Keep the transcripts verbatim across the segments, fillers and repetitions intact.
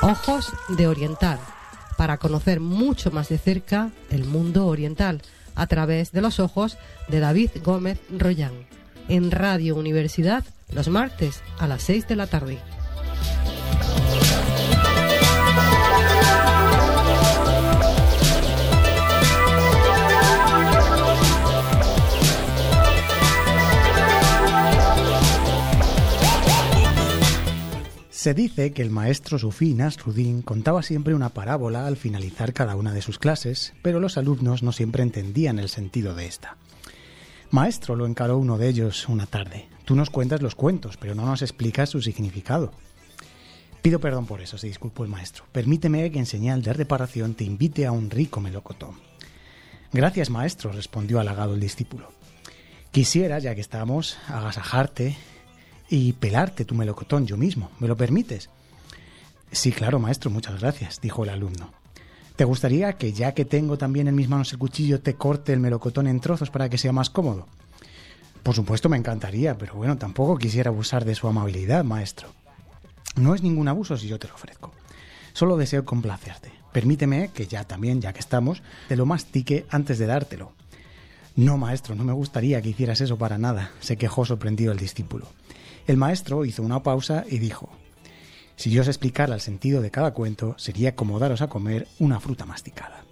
Ojos de Oriental, para conocer mucho más de cerca el mundo oriental a través de los ojos de David Gómez Royán, en Radio Universidad los martes a las seis de la tarde. Se dice que el maestro sufí Nasruddin contaba siempre una parábola al finalizar cada una de sus clases, pero los alumnos no siempre entendían el sentido de esta. Maestro, lo encaró uno de ellos una tarde. Tú nos cuentas los cuentos, pero no nos explicas su significado. Pido perdón por eso, se disculpó el maestro. Permíteme que en señal de reparación te invite a un rico melocotón. Gracias, maestro, respondió halagado el discípulo. Quisiera, ya que estamos, agasajarte y pelarte tu melocotón yo mismo. ¿Me lo permites? Sí, claro, maestro, muchas gracias, dijo el alumno. ¿Te gustaría que, ya que tengo también en mis manos el cuchillo, te corte el melocotón en trozos para que sea más cómodo? Por supuesto, me encantaría, pero bueno, tampoco quisiera abusar de su amabilidad, maestro. No es ningún abuso si yo te lo ofrezco. Solo deseo complacerte. Permíteme que ya también, ya que estamos, te lo mastique antes de dártelo. No, maestro, no me gustaría que hicieras eso para nada, se quejó sorprendido el discípulo. El maestro hizo una pausa y dijo: si yo os explicara el sentido de cada cuento, sería como daros a comer una fruta masticada.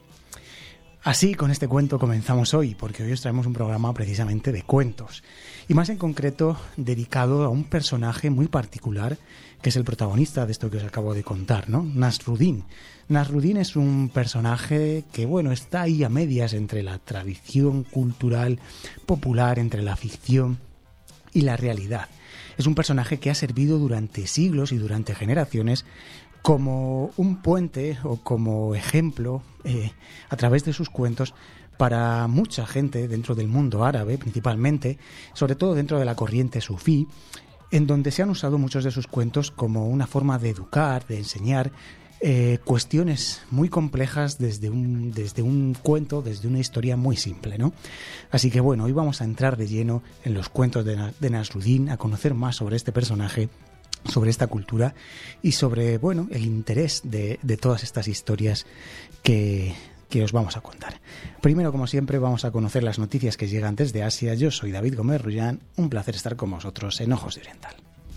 Así, con este cuento comenzamos hoy, porque hoy os traemos un programa precisamente de cuentos, y más en concreto dedicado a un personaje muy particular, que es el protagonista de esto que os acabo de contar, ¿no? Nasruddin. Nasruddin es un personaje que, bueno, está ahí a medias entre la tradición cultural popular, entre la ficción y la realidad. Es un personaje que ha servido durante siglos y durante generaciones como un puente o como ejemplo eh, a través de sus cuentos para mucha gente dentro del mundo árabe principalmente, sobre todo dentro de la corriente sufí, en donde se han usado muchos de sus cuentos como una forma de educar, de enseñar eh, cuestiones muy complejas desde un, desde un cuento, desde una historia muy simple, ¿no? Así que bueno, hoy vamos a entrar de lleno en los cuentos de, de Nasruddin, a conocer más sobre este personaje, sobre esta cultura y sobre, bueno, el interés de, de todas estas historias que, que os vamos a contar. Primero, como siempre, vamos a conocer las noticias que llegan desde Asia. Yo soy David Gómez Royán, un placer estar con vosotros en Ojos de Oriental.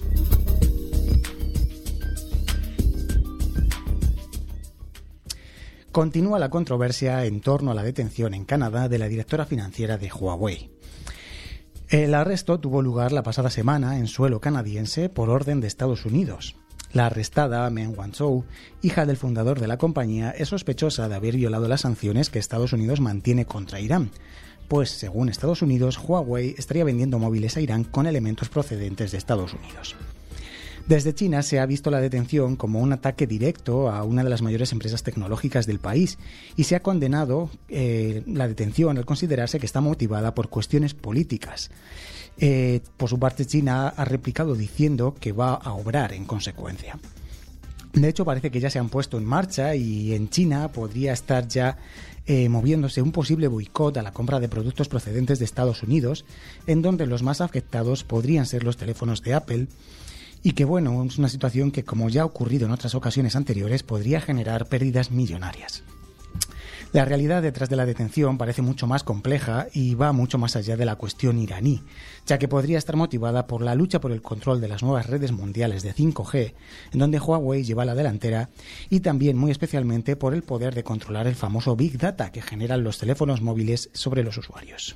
Continúa la controversia en torno a la detención en Canadá de la directora financiera de Huawei. El arresto tuvo lugar la pasada semana en suelo canadiense por orden de Estados Unidos. La arrestada, Meng Wanzhou, hija del fundador de la compañía, es sospechosa de haber violado las sanciones que Estados Unidos mantiene contra Irán, pues, según Estados Unidos, Huawei estaría vendiendo móviles a Irán con elementos procedentes de Estados Unidos. Desde China se ha visto la detención como un ataque directo a una de las mayores empresas tecnológicas del país y se ha condenado eh, la detención al considerarse que está motivada por cuestiones políticas. Eh, por su parte, China ha replicado diciendo que va a obrar en consecuencia. De hecho, parece que ya se han puesto en marcha y en China podría estar ya eh, moviéndose un posible boicot a la compra de productos procedentes de Estados Unidos, en donde los más afectados podrían ser los teléfonos de Apple. Y que, bueno, es una situación que, como ya ha ocurrido en otras ocasiones anteriores, podría generar pérdidas millonarias. La realidad detrás de la detención parece mucho más compleja y va mucho más allá de la cuestión iraní, ya que podría estar motivada por la lucha por el control de las nuevas redes mundiales de cinco G, en donde Huawei lleva la delantera, y también muy especialmente por el poder de controlar el famoso Big Data que generan los teléfonos móviles sobre los usuarios.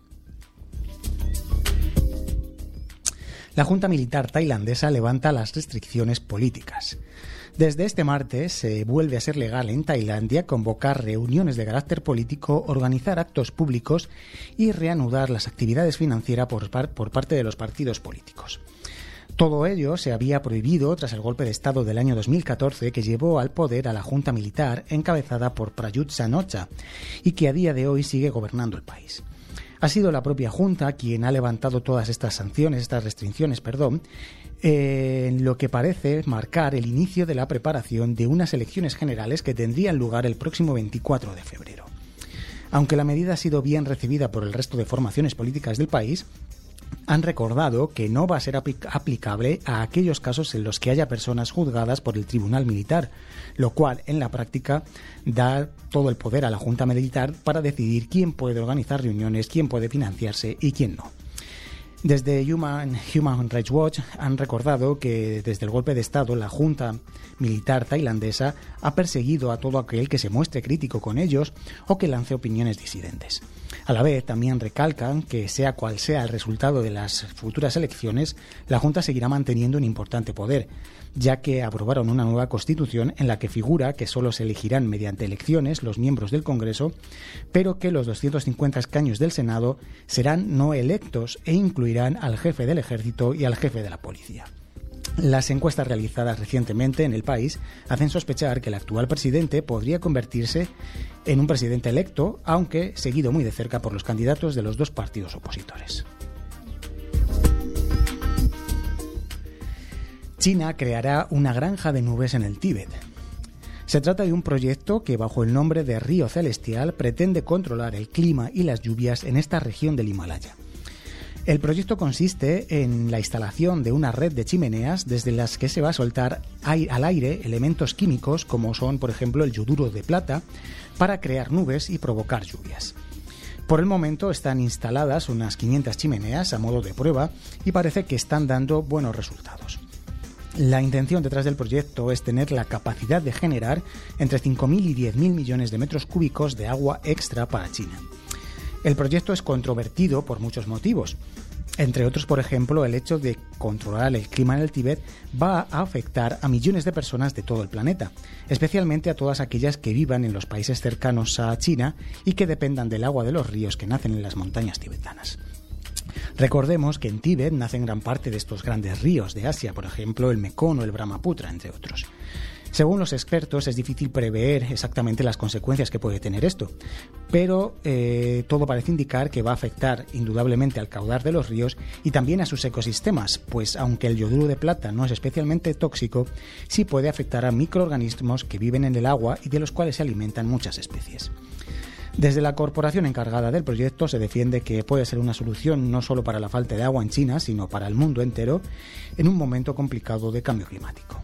La Junta Militar tailandesa levanta las restricciones políticas. Desde este martes se vuelve a ser legal en Tailandia convocar reuniones de carácter político, organizar actos públicos y reanudar las actividades financieras por, par- por parte de los partidos políticos. Todo ello se había prohibido tras el golpe de Estado del año dos mil catorce que llevó al poder a la Junta Militar encabezada por Prayut Chan-o-cha y que a día de hoy sigue gobernando el país. Ha sido la propia Junta quien ha levantado todas estas sanciones, estas restricciones, perdón, eh, en lo que parece marcar el inicio de la preparación de unas elecciones generales que tendrían lugar el próximo veinticuatro de febrero. Aunque la medida ha sido bien recibida por el resto de formaciones políticas del país, han recordado que no va a ser apl- aplicable a aquellos casos en los que haya personas juzgadas por el Tribunal Militar, lo cual en la práctica da todo el poder a la Junta Militar para decidir quién puede organizar reuniones, quién puede financiarse y quién no. Desde Human, Human Rights Watch han recordado que desde el golpe de Estado la Junta Militar tailandesa ha perseguido a todo aquel que se muestre crítico con ellos o que lance opiniones disidentes. A la vez también recalcan que sea cual sea el resultado de las futuras elecciones, la Junta seguirá manteniendo un importante poder, ya que aprobaron una nueva constitución en la que figura que solo se elegirán mediante elecciones los miembros del Congreso, pero que los doscientos cincuenta escaños del Senado serán no electos e incluirán al jefe del ejército y al jefe de la policía. Las encuestas realizadas recientemente en el país hacen sospechar que el actual presidente podría convertirse en un presidente electo, aunque seguido muy de cerca por los candidatos de los dos partidos opositores. China creará una granja de nubes en el Tíbet. Se trata de un proyecto que, bajo el nombre de Río Celestial, pretende controlar el clima y las lluvias en esta región del Himalaya. El proyecto consiste en la instalación de una red de chimeneas desde las que se va a soltar al aire elementos químicos como son, por ejemplo, el yoduro de plata, para crear nubes y provocar lluvias. Por el momento están instaladas unas quinientas chimeneas a modo de prueba y parece que están dando buenos resultados. La intención detrás del proyecto es tener la capacidad de generar entre cinco mil y diez mil millones de metros cúbicos de agua extra para China. El proyecto es controvertido por muchos motivos. Entre otros, por ejemplo, el hecho de controlar el clima en el Tíbet va a afectar a millones de personas de todo el planeta, especialmente a todas aquellas que vivan en los países cercanos a China y que dependan del agua de los ríos que nacen en las montañas tibetanas. Recordemos que en Tíbet nacen gran parte de estos grandes ríos de Asia, por ejemplo el Mekong o el Brahmaputra, entre otros. Según los expertos, es difícil prever exactamente las consecuencias que puede tener esto, pero eh, todo parece indicar que va a afectar indudablemente al caudal de los ríos y también a sus ecosistemas, pues aunque el yoduro de plata no es especialmente tóxico, sí puede afectar a microorganismos que viven en el agua y de los cuales se alimentan muchas especies. Desde la corporación encargada del proyecto se defiende que puede ser una solución no solo para la falta de agua en China, sino para el mundo entero en un momento complicado de cambio climático.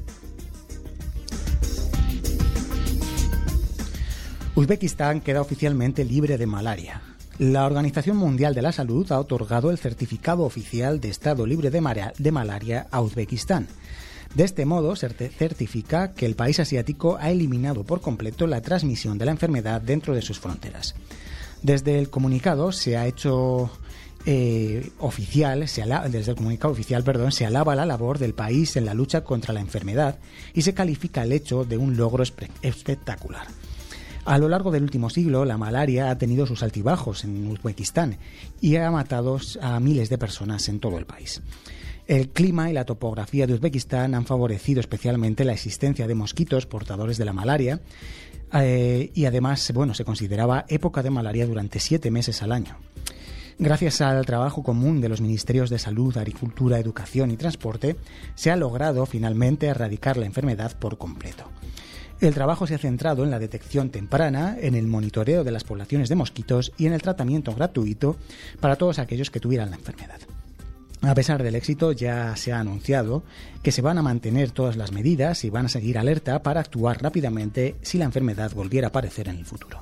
Uzbekistán queda oficialmente libre de malaria. La Organización Mundial de la Salud ha otorgado el certificado oficial de estado libre de, marea, de malaria a Uzbekistán. De este modo, se certifica que el país asiático ha eliminado por completo la transmisión de la enfermedad dentro de sus fronteras. Desde el comunicado se ha hecho eh, oficial, se ala, desde el comunicado oficial, perdón, se alaba la labor del país en la lucha contra la enfermedad y se califica el hecho de un logro espe- espectacular. A lo largo del último siglo, la malaria ha tenido sus altibajos en Uzbekistán y ha matado a miles de personas en todo el país. El clima y la topografía de Uzbekistán han favorecido especialmente la existencia de mosquitos portadores de la malaria eh, y además, bueno, se consideraba época de malaria durante siete meses al año. Gracias al trabajo común de los Ministerios de Salud, Agricultura, Educación y Transporte, se ha logrado finalmente erradicar la enfermedad por completo. El trabajo se ha centrado en la detección temprana, en el monitoreo de las poblaciones de mosquitos y en el tratamiento gratuito para todos aquellos que tuvieran la enfermedad. A pesar del éxito, ya se ha anunciado que se van a mantener todas las medidas y van a seguir alerta para actuar rápidamente si la enfermedad volviera a aparecer en el futuro.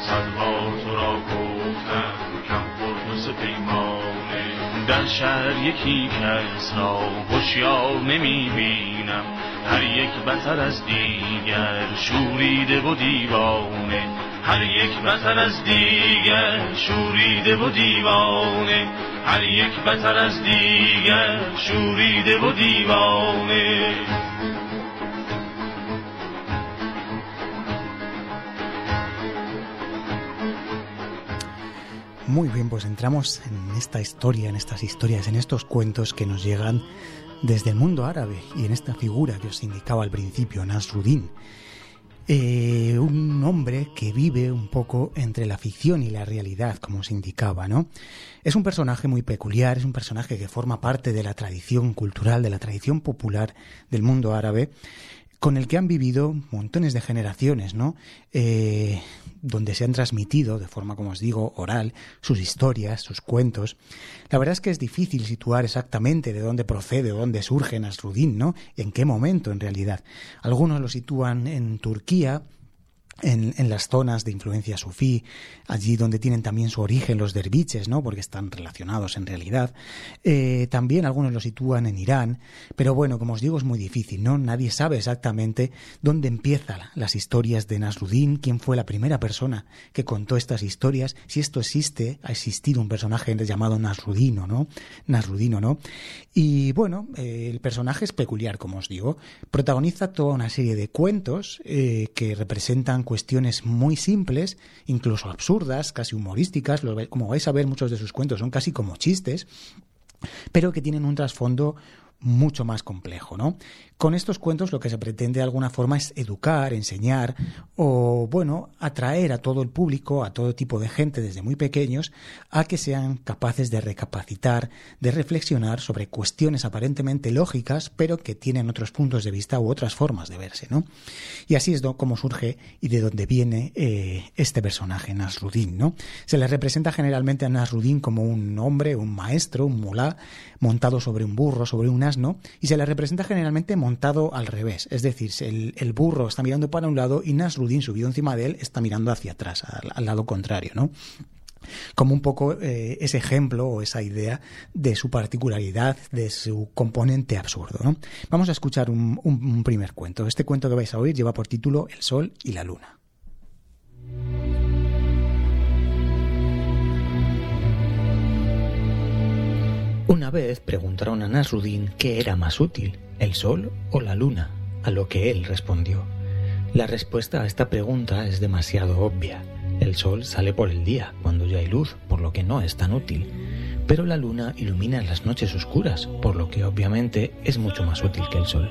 صدها تو را گفتم کم قرمز پیمانه در شهر یکی کس را هوشیار نمیبینم هر یک بتر از دیگر شوریده و دیوانه هر یک بتر از دیگر شوریده و دیوانه هر یک بتر از دیگر شوریده و دیوانه. Muy bien, pues entramos en esta historia, en estas historias, en estos cuentos que nos llegan desde el mundo árabe y en esta figura que os indicaba al principio, Nasruddin. Eh, un hombre que vive un poco entre la ficción y la realidad, como os indicaba, ¿no? Es un personaje muy peculiar, es un personaje que forma parte de la tradición cultural, de la tradición popular del mundo árabe, con el que han vivido montones de generaciones, ¿no? Eh, donde se han transmitido de forma, como os digo, oral, sus historias, sus cuentos. La verdad es que es difícil situar exactamente de dónde procede o dónde surge Nasruddin, ¿no? En qué momento, en realidad. Algunos lo sitúan en Turquía, En, en las zonas de influencia sufí, allí donde tienen también su origen los derviches, ¿no? Porque están relacionados en realidad. Eh, también algunos lo sitúan en Irán, pero bueno, como os digo, es muy difícil, ¿no? Nadie sabe exactamente dónde empiezan las historias de Nasruddin, quién fue la primera persona que contó estas historias, si esto existe, ha existido un personaje llamado Nasruddin, ¿no? Nasruddin, ¿no? Y bueno, eh, el personaje es peculiar, como os digo. Protagoniza toda una serie de cuentos eh, que representan cuestiones muy simples, incluso absurdas, casi humorísticas. Como vais a ver, muchos de sus cuentos son casi como chistes, pero que tienen un trasfondo mucho más complejo, ¿no? Con estos cuentos lo que se pretende de alguna forma es educar, enseñar o, bueno, atraer a todo el público, a todo tipo de gente desde muy pequeños, a que sean capaces de recapacitar, de reflexionar sobre cuestiones aparentemente lógicas, pero que tienen otros puntos de vista u otras formas de verse, ¿no? Y así es como surge y de dónde viene eh, este personaje, Nasruddin, ¿no? Se le representa generalmente a Nasruddin como un hombre, un maestro, un mulá, montado sobre un burro, sobre un asno, y se le representa generalmente montado al revés, es decir, el, el burro está mirando para un lado y Nasruddin, subido encima de él, está mirando hacia atrás, al, al lado contrario, ¿no? Como un poco eh, ese ejemplo o esa idea de su particularidad, de su componente absurdo, ¿no? Vamos a escuchar un, un, un primer cuento. Este cuento que vais a oír lleva por título El Sol y la Luna. Una vez preguntaron a Nasruddin qué era más útil, el sol o la luna, a lo que él respondió: la respuesta a esta pregunta es demasiado obvia. El sol sale por el día, cuando ya hay luz, por lo que no es tan útil. Pero la luna ilumina en las noches oscuras, por lo que obviamente es mucho más útil que el sol.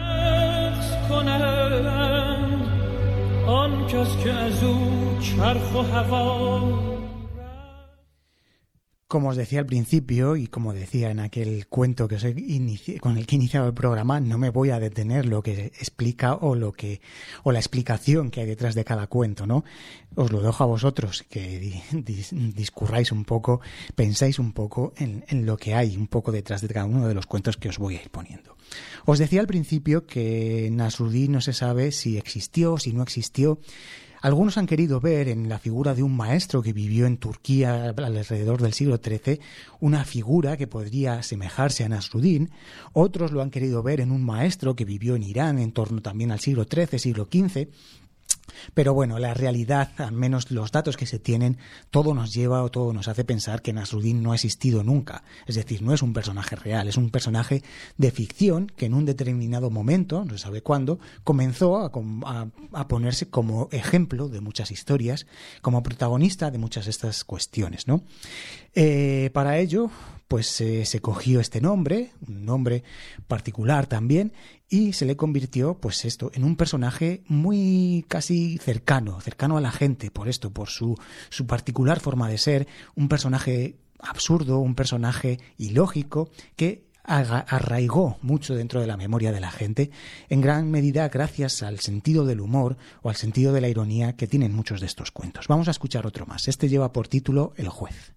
Como os decía al principio y como decía en aquel cuento que os he inici- con el que he iniciado el programa, no me voy a detener lo que explica o lo que o la explicación que hay detrás de cada cuento, ¿no? Os lo dejo a vosotros, que di- dis- discurráis un poco, pensáis un poco en, en lo que hay un poco detrás de cada uno de los cuentos que os voy a ir poniendo. Os decía al principio que Nasruddin no se sabe si existió, si no existió. Algunos han querido ver en la figura de un maestro que vivió en Turquía alrededor del siglo trece una figura que podría asemejarse a Nasruddin. Otros lo han querido ver en un maestro que vivió en Irán en torno también al siglo trece, siglo quince. Pero bueno, la realidad, al menos los datos que se tienen, todo nos lleva o todo nos hace pensar que Nasruddin no ha existido nunca. Es decir, no es un personaje real, es un personaje de ficción que en un determinado momento, no se sabe cuándo, comenzó a, a, a ponerse como ejemplo de muchas historias, como protagonista de muchas de estas cuestiones, ¿no? Eh, para ello, pues eh, se cogió este nombre, un nombre particular también, y se le convirtió, pues esto, en un personaje muy casi cercano, cercano a la gente, por esto, por su, su particular forma de ser, un personaje absurdo, un personaje ilógico que arraigó mucho dentro de la memoria de la gente, en gran medida gracias al sentido del humor o al sentido de la ironía que tienen muchos de estos cuentos. Vamos a escuchar otro más. Este lleva por título El Juez.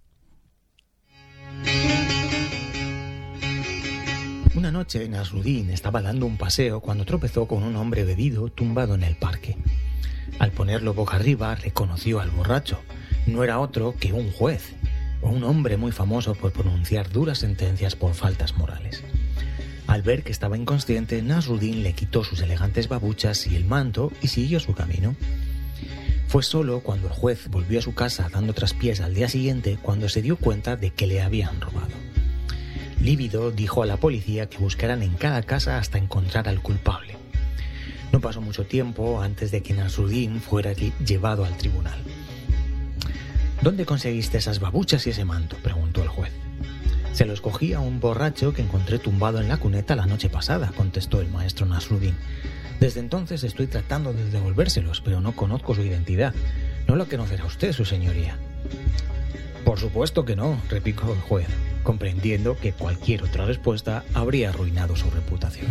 Una noche Nasruddin estaba dando un paseo cuando tropezó con un hombre bebido tumbado en el parque. Al ponerlo boca arriba, reconoció al borracho. No era otro que un juez, o un hombre muy famoso por pronunciar duras sentencias por faltas morales. Al ver que estaba inconsciente, Nasruddin le quitó sus elegantes babuchas y el manto y siguió su camino. Fue solo cuando el juez volvió a su casa dando traspiés al día siguiente cuando se dio cuenta de que le habían robado. Lívido dijo a la policía que buscaran en cada casa hasta encontrar al culpable. No pasó mucho tiempo antes de que Nasruddin fuera llevado al tribunal. ¿Dónde conseguiste esas babuchas y ese manto?, preguntó el juez. Se los cogí a un borracho que encontré tumbado en la cuneta la noche pasada, contestó el maestro Nasruddin. Desde entonces estoy tratando de devolvérselos, pero no conozco su identidad. ¿No lo conocerá usted, su señoría? Por supuesto que no, replicó el juez, comprendiendo que cualquier otra respuesta habría arruinado su reputación.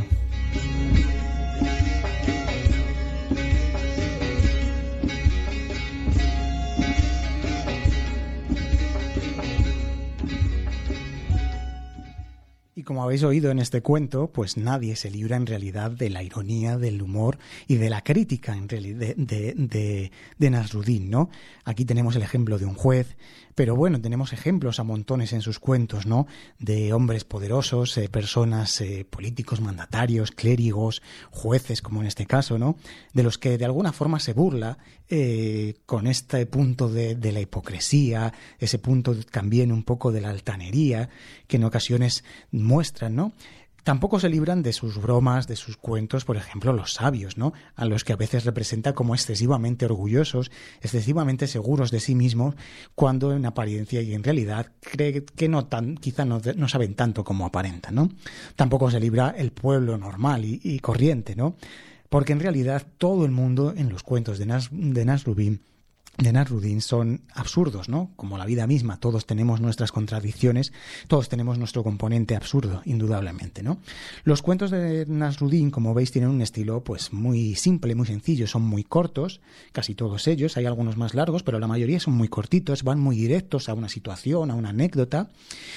Como habéis oído en este cuento, pues nadie se libra en realidad de la ironía, del humor y de la crítica en realidad de, de, de, de Nasruddin, ¿no? Aquí tenemos el ejemplo de un juez, pero bueno, tenemos ejemplos a montones en sus cuentos, ¿no? De hombres poderosos, eh, personas, eh, políticos, mandatarios, clérigos, jueces, como en este caso, ¿no? De los que de alguna forma se burla eh, con este punto de, de la hipocresía, ese punto también un poco de la altanería, que en ocasiones muestran, ¿no? Tampoco se libran de sus bromas, de sus cuentos, por ejemplo, los sabios, ¿no? A los que a veces representa como excesivamente orgullosos, excesivamente seguros de sí mismos, cuando en apariencia y en realidad cree que no tan, quizá no, no saben tanto como aparentan, ¿no? Tampoco se libra el pueblo normal y, y corriente, ¿no? Porque en realidad todo el mundo en los cuentos de, Nas, de Nasruddin de Nasruddin son absurdos, ¿no? Como la vida misma, todos tenemos nuestras contradicciones, todos tenemos nuestro componente absurdo, indudablemente, ¿no? Los cuentos de Nasruddin, como veis, tienen un estilo pues muy simple, muy sencillo, son muy cortos, casi todos ellos, hay algunos más largos, pero la mayoría son muy cortitos, van muy directos a una situación, a una anécdota,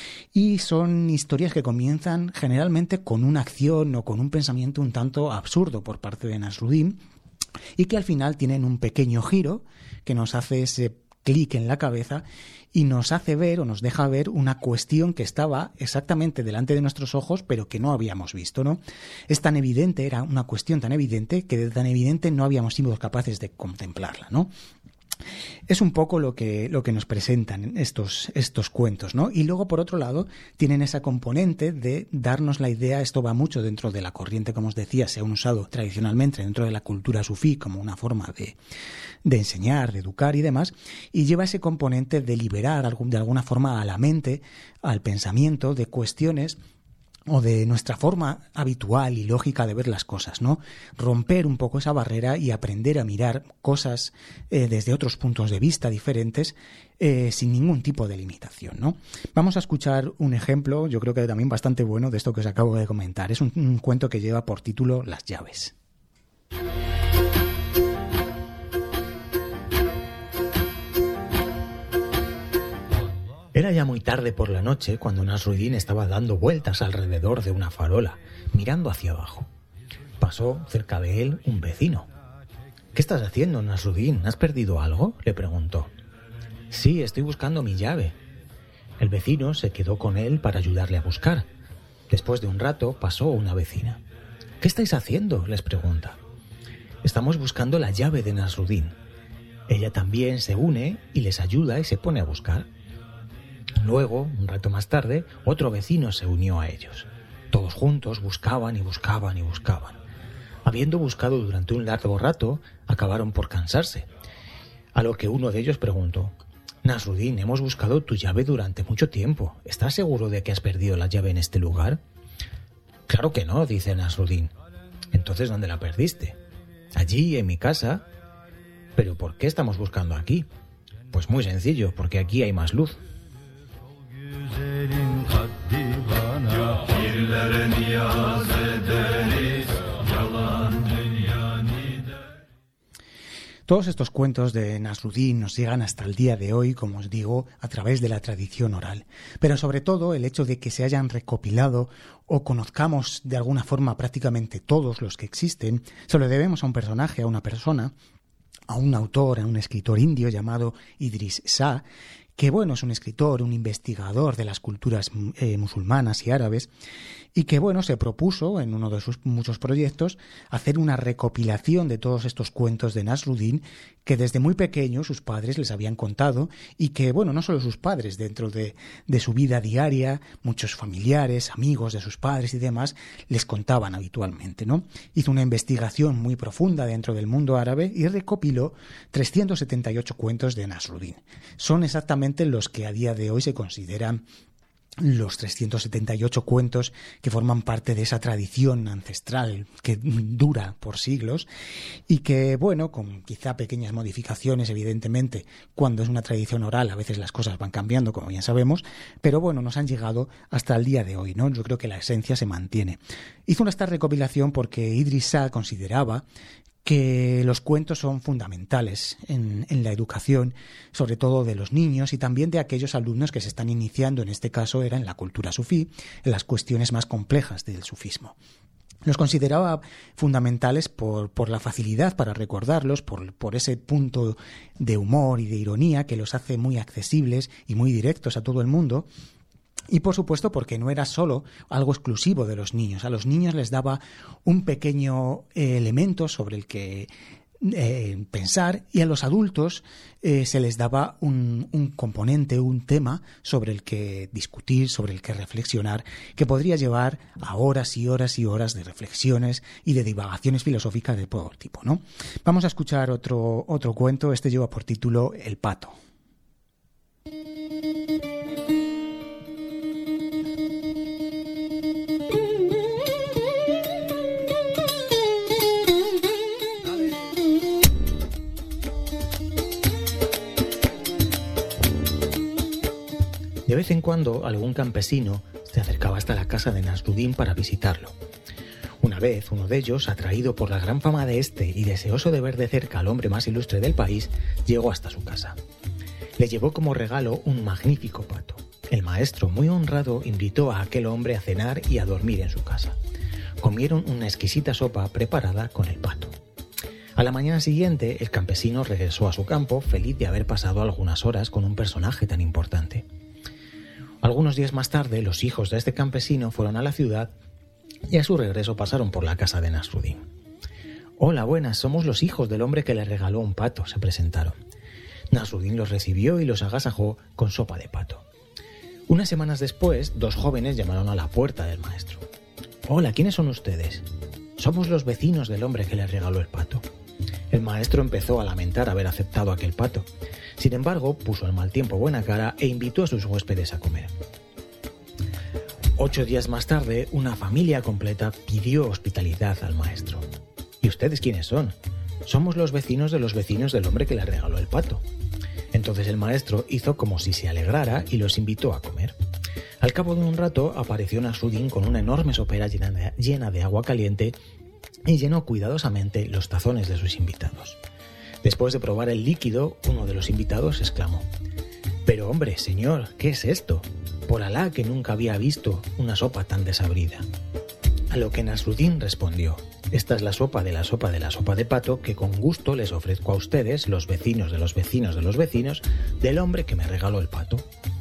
y son historias que comienzan generalmente con una acción o con un pensamiento un tanto absurdo por parte de Nasruddin, y que al final tienen un pequeño giro que nos hace ese clic en la cabeza y nos hace ver o nos deja ver una cuestión que estaba exactamente delante de nuestros ojos pero que no habíamos visto, ¿no? Es tan evidente, era una cuestión tan evidente que de tan evidente no habíamos sido capaces de contemplarla, ¿no? Es un poco lo que, lo que nos presentan estos, estos cuentos, ¿no? Y luego, por otro lado, tienen esa componente de darnos la idea, esto va mucho dentro de la corriente, como os decía, se han usado tradicionalmente dentro de la cultura sufí como una forma de, de enseñar, de educar y demás, y lleva ese componente de liberar de alguna forma a la mente, al pensamiento, de cuestiones o de nuestra forma habitual y lógica de ver las cosas, ¿no? Romper un poco esa barrera y aprender a mirar cosas eh, desde otros puntos de vista diferentes eh, sin ningún tipo de limitación, ¿no? Vamos a escuchar un ejemplo, yo creo que también bastante bueno, de esto que os acabo de comentar. Es un, un cuento que lleva por título Las llaves. Era ya muy tarde por la noche cuando Nasruddin estaba dando vueltas alrededor de una farola, mirando hacia abajo. Pasó cerca de él un vecino. «¿Qué estás haciendo, Nasruddin? ¿Has perdido algo?», le preguntó. «Sí, estoy buscando mi llave». El vecino se quedó con él para ayudarle a buscar. Después de un rato pasó una vecina. «¿Qué estáis haciendo?», les pregunta. «Estamos buscando la llave de Nasruddin». Ella también se une y les ayuda y se pone a buscar. Luego, un rato más tarde, otro vecino se unió a ellos. Todos juntos buscaban y buscaban y buscaban. Habiendo buscado durante un largo rato, acabaron por cansarse. A lo que uno de ellos preguntó: «Nasruddin, hemos buscado tu llave durante mucho tiempo. ¿Estás seguro de que has perdido la llave en este lugar?». «Claro que no», dice Nasruddin. «Entonces, ¿dónde la perdiste?». «Allí, en mi casa». «¿Pero por qué estamos buscando aquí?». «Pues muy sencillo, porque aquí hay más luz». Todos estos cuentos de Nasruddin nos llegan hasta el día de hoy, como os digo, a través de la tradición oral. Pero sobre todo el hecho de que se hayan recopilado o conozcamos de alguna forma prácticamente todos los que existen, se lo debemos a un personaje, a una persona, a un autor, a un escritor indio llamado Idris Shah, que bueno, es un escritor, un investigador de las culturas eh, musulmanas y árabes, y que bueno, se propuso en uno de sus muchos proyectos hacer una recopilación de todos estos cuentos de Nasruddin que desde muy pequeño sus padres les habían contado, y que bueno, no solo sus padres, dentro de, de su vida diaria, muchos familiares, amigos de sus padres y demás les contaban habitualmente, ¿no? Hizo una investigación muy profunda dentro del mundo árabe y recopiló trescientos setenta y ocho cuentos de Nasruddin. Son exactamente los que a día de hoy se consideran los trescientos setenta y ocho cuentos que forman parte de esa tradición ancestral que dura por siglos y que, bueno, con quizá pequeñas modificaciones, evidentemente, cuando es una tradición oral a veces las cosas van cambiando, como ya sabemos, pero bueno, nos han llegado hasta el día de hoy, ¿no? Yo creo que la esencia se mantiene. Hizo esta recopilación porque Idris Shah consideraba que los cuentos son fundamentales en, en la educación, sobre todo de los niños y también de aquellos alumnos que se están iniciando, en este caso era en la cultura sufí, en las cuestiones más complejas del sufismo. Los consideraba fundamentales por, por la facilidad para recordarlos, por, por ese punto de humor y de ironía que los hace muy accesibles y muy directos a todo el mundo. Y por supuesto porque no era solo algo exclusivo de los niños. A los niños les daba un pequeño eh, elemento sobre el que eh, pensar, y a los adultos eh, se les daba un, un componente, un tema sobre el que discutir, sobre el que reflexionar, que podría llevar a horas y horas y horas de reflexiones y de divagaciones filosóficas de todo tipo, ¿no? Vamos a escuchar otro, otro cuento. Este lleva por título El pato. De vez en cuando algún campesino se acercaba hasta la casa de Nasruddin para visitarlo. Una vez uno de ellos, atraído por la gran fama de este y deseoso de ver de cerca al hombre más ilustre del país, llegó hasta su casa. Le llevó como regalo un magnífico pato. El maestro, muy honrado, invitó a aquel hombre a cenar y a dormir en su casa. Comieron una exquisita sopa preparada con el pato. A la mañana siguiente, el campesino regresó a su campo, feliz de haber pasado algunas horas con un personaje tan importante. Algunos días más tarde, los hijos de este campesino fueron a la ciudad y a su regreso pasaron por la casa de Nasruddin. «Hola, buenas, somos los hijos del hombre que le regaló un pato», se presentaron. Nasruddin los recibió y los agasajó con sopa de pato. Unas semanas después, dos jóvenes llamaron a la puerta del maestro. «Hola, ¿quiénes son ustedes?» «Somos los vecinos del hombre que le regaló el pato». El maestro empezó a lamentar haber aceptado aquel pato. Sin embargo, puso al mal tiempo buena cara e invitó a sus huéspedes a comer. Ocho días más tarde, una familia completa pidió hospitalidad al maestro. «¿Y ustedes quiénes son?» «Somos los vecinos de los vecinos del hombre que le regaló el pato». Entonces el maestro hizo como si se alegrara y los invitó a comer. Al cabo de un rato apareció Nasruddin con una enorme sopera llena de, llena de agua caliente y llenó cuidadosamente los tazones de sus invitados. Después de probar el líquido, uno de los invitados exclamó: «Pero hombre, señor, ¿qué es esto? Por Alá que nunca había visto una sopa tan desabrida». A lo que Nasruddin respondió: «Esta es la sopa de la sopa de la sopa de pato que con gusto les ofrezco a ustedes, los vecinos de los vecinos de los vecinos, del hombre que me regaló el pato».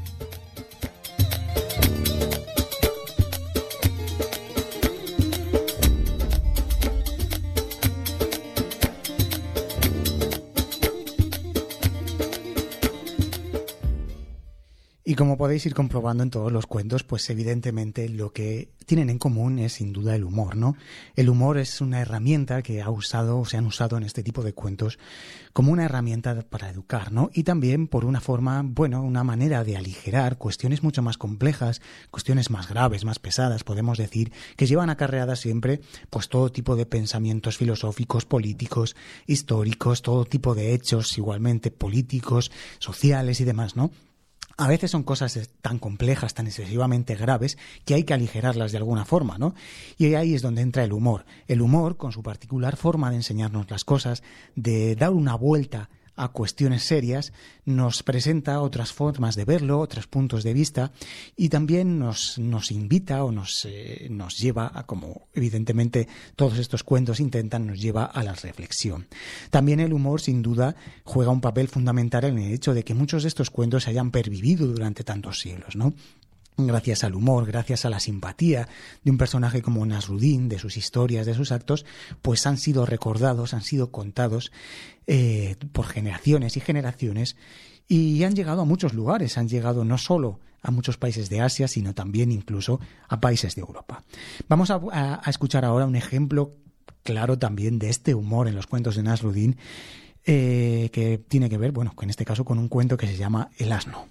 Y como podéis ir comprobando en todos los cuentos, pues evidentemente lo que tienen en común es sin duda el humor, ¿no? El humor es una herramienta que ha usado o se han usado en este tipo de cuentos como una herramienta para educar, ¿no? Y también por una forma, bueno, una manera de aligerar cuestiones mucho más complejas, cuestiones más graves, más pesadas, podemos decir, que llevan acarreadas siempre pues todo tipo de pensamientos filosóficos, políticos, históricos, todo tipo de hechos igualmente políticos, sociales y demás, ¿no? A veces son cosas tan complejas, tan excesivamente graves, que hay que aligerarlas de alguna forma, ¿no? Y ahí es donde entra el humor. El humor, con su particular forma de enseñarnos las cosas, de dar una vuelta a cuestiones serias, nos presenta otras formas de verlo, otros puntos de vista, y también nos, nos invita o nos, eh, nos lleva a, como evidentemente todos estos cuentos intentan, nos lleva a la reflexión. También el humor, sin duda, juega un papel fundamental en el hecho de que muchos de estos cuentos se hayan pervivido durante tantos siglos, ¿no? Gracias al humor, gracias a la simpatía de un personaje como Nasrudin, de sus historias, de sus actos, pues han sido recordados, han sido contados eh, por generaciones y generaciones y han llegado a muchos lugares, han llegado no solo a muchos países de Asia, sino también incluso a países de Europa. Vamos a, a, a escuchar ahora un ejemplo claro también de este humor en los cuentos de Nasrudin, eh, que tiene que ver, bueno, en este caso con un cuento que se llama El asno.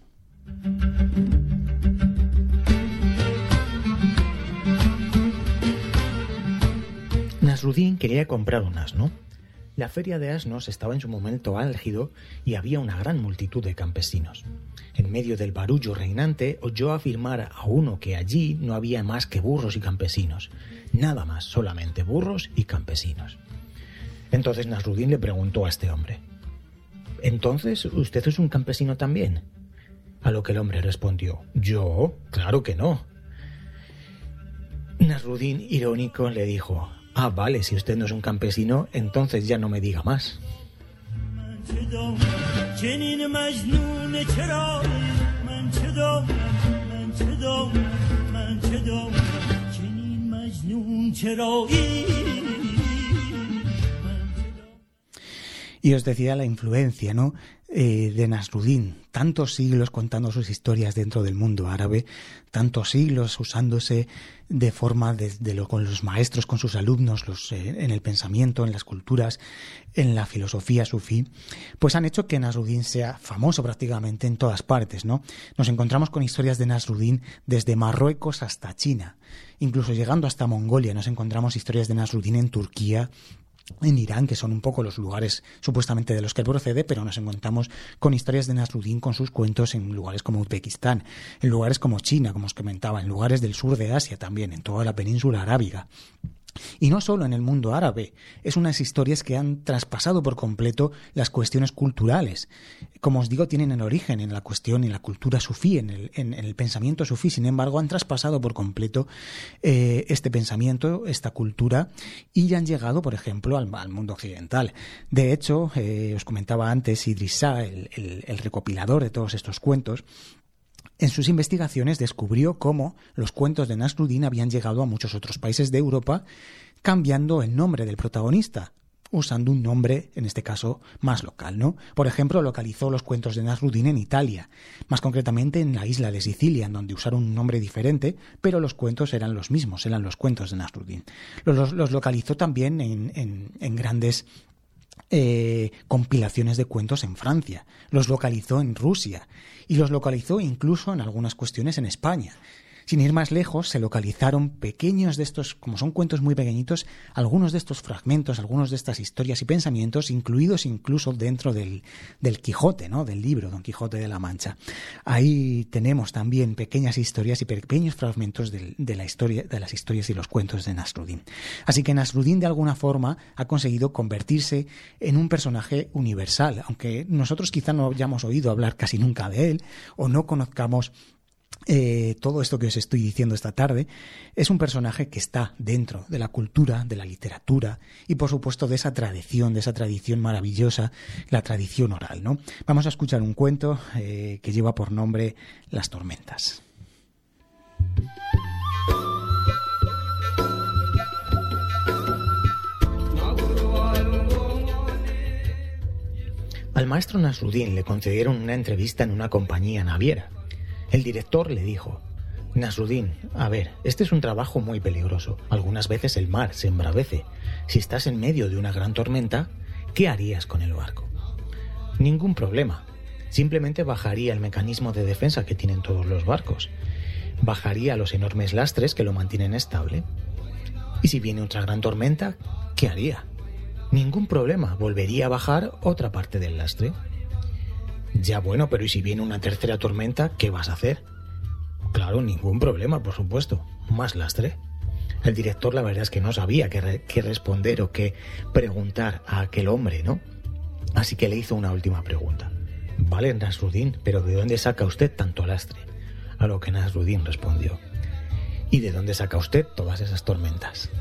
Nasrudin quería comprar un asno. La feria de asnos estaba en su momento álgido y había una gran multitud de campesinos. En medio del barullo reinante oyó afirmar a uno que allí no había más que burros y campesinos. Nada más, solamente burros y campesinos. Entonces Nasrudin le preguntó a este hombre: ¿entonces usted es un campesino también? A lo que el hombre respondió: ¿yo? Claro que no. Nasrudin, irónico, le dijo: ah, vale, si usted no es un campesino, entonces ya no me diga más. Y os decía la influencia, ¿no?, eh, de Nasrudin, tantos siglos contando sus historias dentro del mundo árabe, tantos siglos usándose de forma de, de lo, con los maestros, con sus alumnos, los, eh, en el pensamiento, en las culturas, en la filosofía sufí, pues han hecho que Nasrudin sea famoso prácticamente en todas partes, ¿no? Nos encontramos con historias de Nasrudin desde Marruecos hasta China, incluso llegando hasta Mongolia. Nos encontramos historias de Nasrudin en Turquía, en Irán, que son un poco los lugares supuestamente de los que procede, pero nos encontramos con historias de Nasrudin con sus cuentos en lugares como Uzbekistán, en lugares como China, como os comentaba, en lugares del sur de Asia también, en toda la península arábiga. Y no solo en el mundo árabe, es unas historias que han traspasado por completo las cuestiones culturales. Como os digo, tienen el origen en la cuestión, en la cultura sufí, en el, en, en el pensamiento sufí. Sin embargo, han traspasado por completo eh, este pensamiento, esta cultura, y ya han llegado, por ejemplo, al, al mundo occidental. De hecho, eh, os comentaba antes, Idris Shah, el, el, el recopilador de todos estos cuentos, en sus investigaciones descubrió cómo los cuentos de Nasrudin habían llegado a muchos otros países de Europa, cambiando el nombre del protagonista, usando un nombre, en este caso, más local, ¿no? Por ejemplo, localizó los cuentos de Nasrudin en Italia, más concretamente en la isla de Sicilia, en donde usaron un nombre diferente, pero los cuentos eran los mismos, eran los cuentos de Nasrudin. Los, los, los localizó también en, en, en grandes Eh, compilaciones de cuentos en Francia, los localizó en Rusia y los localizó incluso en algunas cuestiones en España. Sin ir más lejos, se localizaron pequeños de estos, como son cuentos muy pequeñitos, algunos de estos fragmentos, algunos de estas historias y pensamientos, incluidos incluso dentro del, del Quijote, ¿no?, del libro Don Quijote de la Mancha. Ahí tenemos también pequeñas historias y pequeños fragmentos de, de, la historia, de las historias y los cuentos de Nasrudin. Así que Nasrudin, de alguna forma, ha conseguido convertirse en un personaje universal, aunque nosotros quizá no hayamos oído hablar casi nunca de él o no conozcamos Eh, todo esto que os estoy diciendo esta tarde. Es un personaje que está dentro de la cultura, de la literatura y por supuesto de esa tradición, de esa tradición maravillosa, la tradición oral, ¿no? Vamos a escuchar un cuento eh, que lleva por nombre Las tormentas. Al maestro Nasrudin le concedieron una entrevista en una compañía naviera. El director le dijo: Nasrudin, a ver, este es un trabajo muy peligroso. Algunas veces el mar se embravece. Si estás en medio de una gran tormenta, ¿qué harías con el barco? Ningún problema. Simplemente bajaría el mecanismo de defensa que tienen todos los barcos. Bajaría los enormes lastres que lo mantienen estable. Y si viene otra gran tormenta, ¿qué haría? Ningún problema. Volvería a bajar otra parte del lastre. Ya bueno, pero ¿y si viene una tercera tormenta, qué vas a hacer? Claro, ningún problema, por supuesto. Más lastre. El director, la verdad es que no sabía qué, re- qué responder o qué preguntar a aquel hombre, ¿no? Así que le hizo una última pregunta. Vale, Nasrudin, pero ¿de dónde saca usted tanto lastre? A lo que Nasrudin respondió: ¿y de dónde saca usted todas esas tormentas?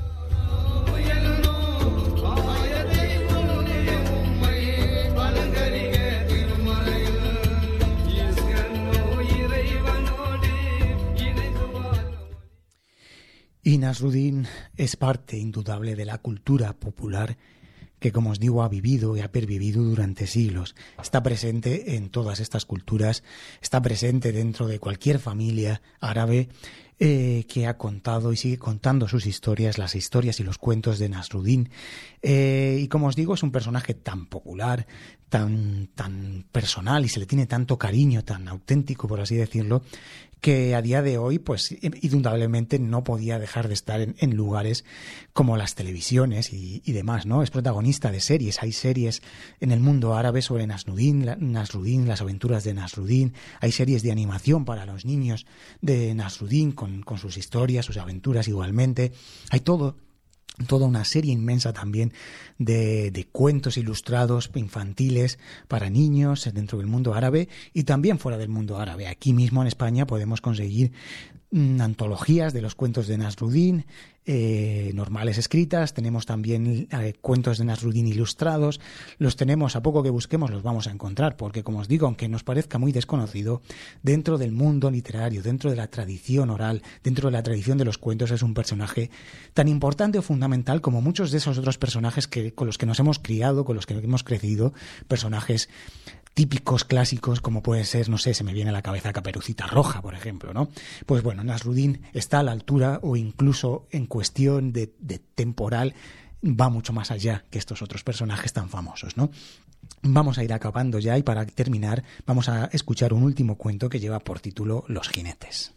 Y Nasrudin es parte indudable de la cultura popular que, como os digo, ha vivido y ha pervivido durante siglos. Está presente en todas estas culturas, está presente dentro de cualquier familia árabe eh, que ha contado y sigue contando sus historias, las historias y los cuentos de Nasrudin. Eh, y como os digo, es un personaje tan popular, tan, tan personal y se le tiene tanto cariño, tan auténtico, por así decirlo, que a día de hoy, pues, indudablemente no podía dejar de estar en, en lugares como las televisiones y, y demás, ¿no? Es protagonista de series. Hay series en el mundo árabe sobre Nasrudin, la, Nasrudin, las aventuras de Nasrudin. Hay series de animación para los niños de Nasrudin con, con sus historias, sus aventuras igualmente. Hay todo... toda una serie inmensa también de, de cuentos ilustrados infantiles para niños dentro del mundo árabe y también fuera del mundo árabe. Aquí mismo en España podemos conseguir mm, antologías de los cuentos de Nasrudin, eh, normales escritas. Tenemos también eh, cuentos de Nasrudin ilustrados. Los tenemos, a poco que busquemos los vamos a encontrar, porque, como os digo, aunque nos parezca muy desconocido, dentro del mundo literario, dentro de la tradición oral, dentro de la tradición de los cuentos, es un personaje tan importante o fundamental como muchos de esos otros personajes que, con los que nos hemos criado, con los que hemos crecido, personajes típicos, clásicos, como puede ser, no sé, se me viene a la cabeza Caperucita Roja, por ejemplo, ¿no? Pues bueno, Nasrudin está a la altura, o incluso en cuestión de, de temporal, va mucho más allá que estos otros personajes tan famosos, ¿no? Vamos a ir acabando ya, y para terminar vamos a escuchar un último cuento que lleva por título Los jinetes.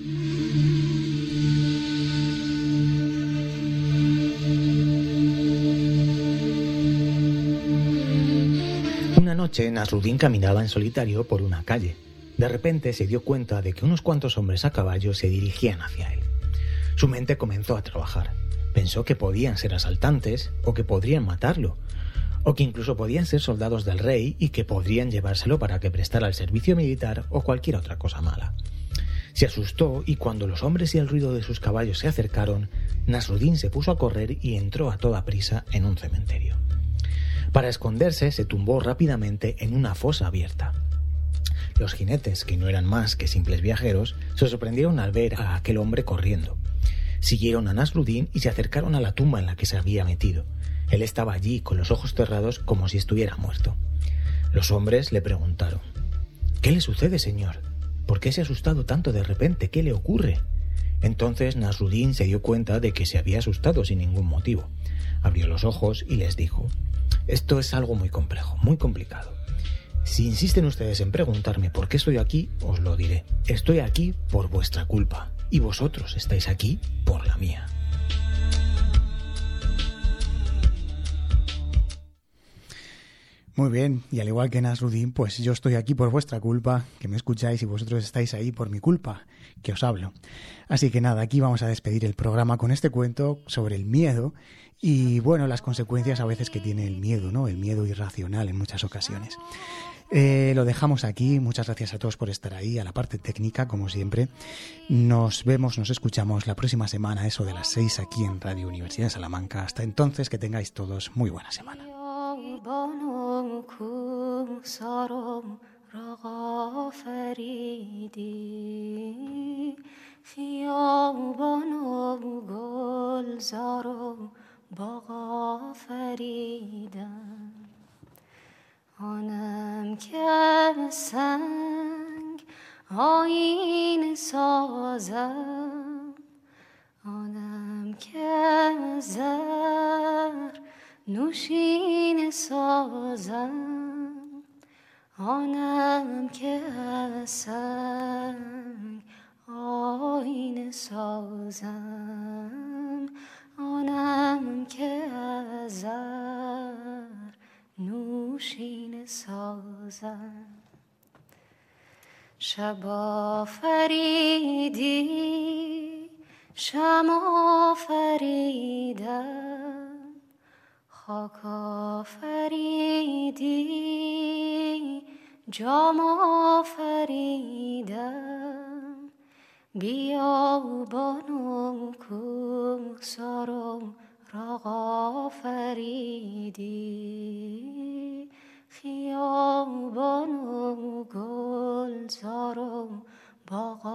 Una noche Nasrudin caminaba en solitario por una calle. De repente se dio cuenta de que unos cuantos hombres a caballo se dirigían hacia él. Su mente comenzó a trabajar. Pensó que podían ser asaltantes, o que podrían matarlo, o que incluso podían ser soldados del rey y que podrían llevárselo para que prestara el servicio militar o cualquier otra cosa mala. Se asustó, y cuando los hombres y el ruido de sus caballos se acercaron, Nasrudin se puso a correr y entró a toda prisa en un cementerio. Para esconderse, se tumbó rápidamente en una fosa abierta. Los jinetes, que no eran más que simples viajeros, se sorprendieron al ver a aquel hombre corriendo. Siguieron a Nasrudin y se acercaron a la tumba en la que se había metido. Él estaba allí con los ojos cerrados como si estuviera muerto. Los hombres le preguntaron: «¿Qué le sucede, señor? ¿Por qué se ha asustado tanto de repente? ¿Qué le ocurre?» Entonces Nasrudin se dio cuenta de que se había asustado sin ningún motivo. Abrió los ojos y les dijo: «Esto es algo muy complejo, muy complicado. Si insisten ustedes en preguntarme por qué estoy aquí, os lo diré. Estoy aquí por vuestra culpa, y vosotros estáis aquí por la mía». Muy bien, y al igual que Nasrudin, pues yo estoy aquí por vuestra culpa, que me escucháis, y vosotros estáis ahí por mi culpa, que os hablo. Así que nada, aquí vamos a despedir el programa con este cuento sobre el miedo y, bueno, las consecuencias a veces que tiene el miedo, ¿no? El miedo irracional en muchas ocasiones. Eh, lo dejamos aquí. Muchas gracias a todos por estar ahí, a la parte técnica, como siempre. Nos vemos, nos escuchamos la próxima semana, eso de las seis, aquí en Radio Universidad de Salamanca. Hasta entonces, que tengáis todos muy buena semana. آنم که سنگ آینه سازم، آنم که زر نوشینه سازم، آنم که سنگ آینه سازم، آنم که زر نوشین سازم. شب آفریدی شمع آفریدم، خاک آفریدی جام آفریدم بیابان و کوهسار و راغ آفریدی خیابان و گلزار و باغ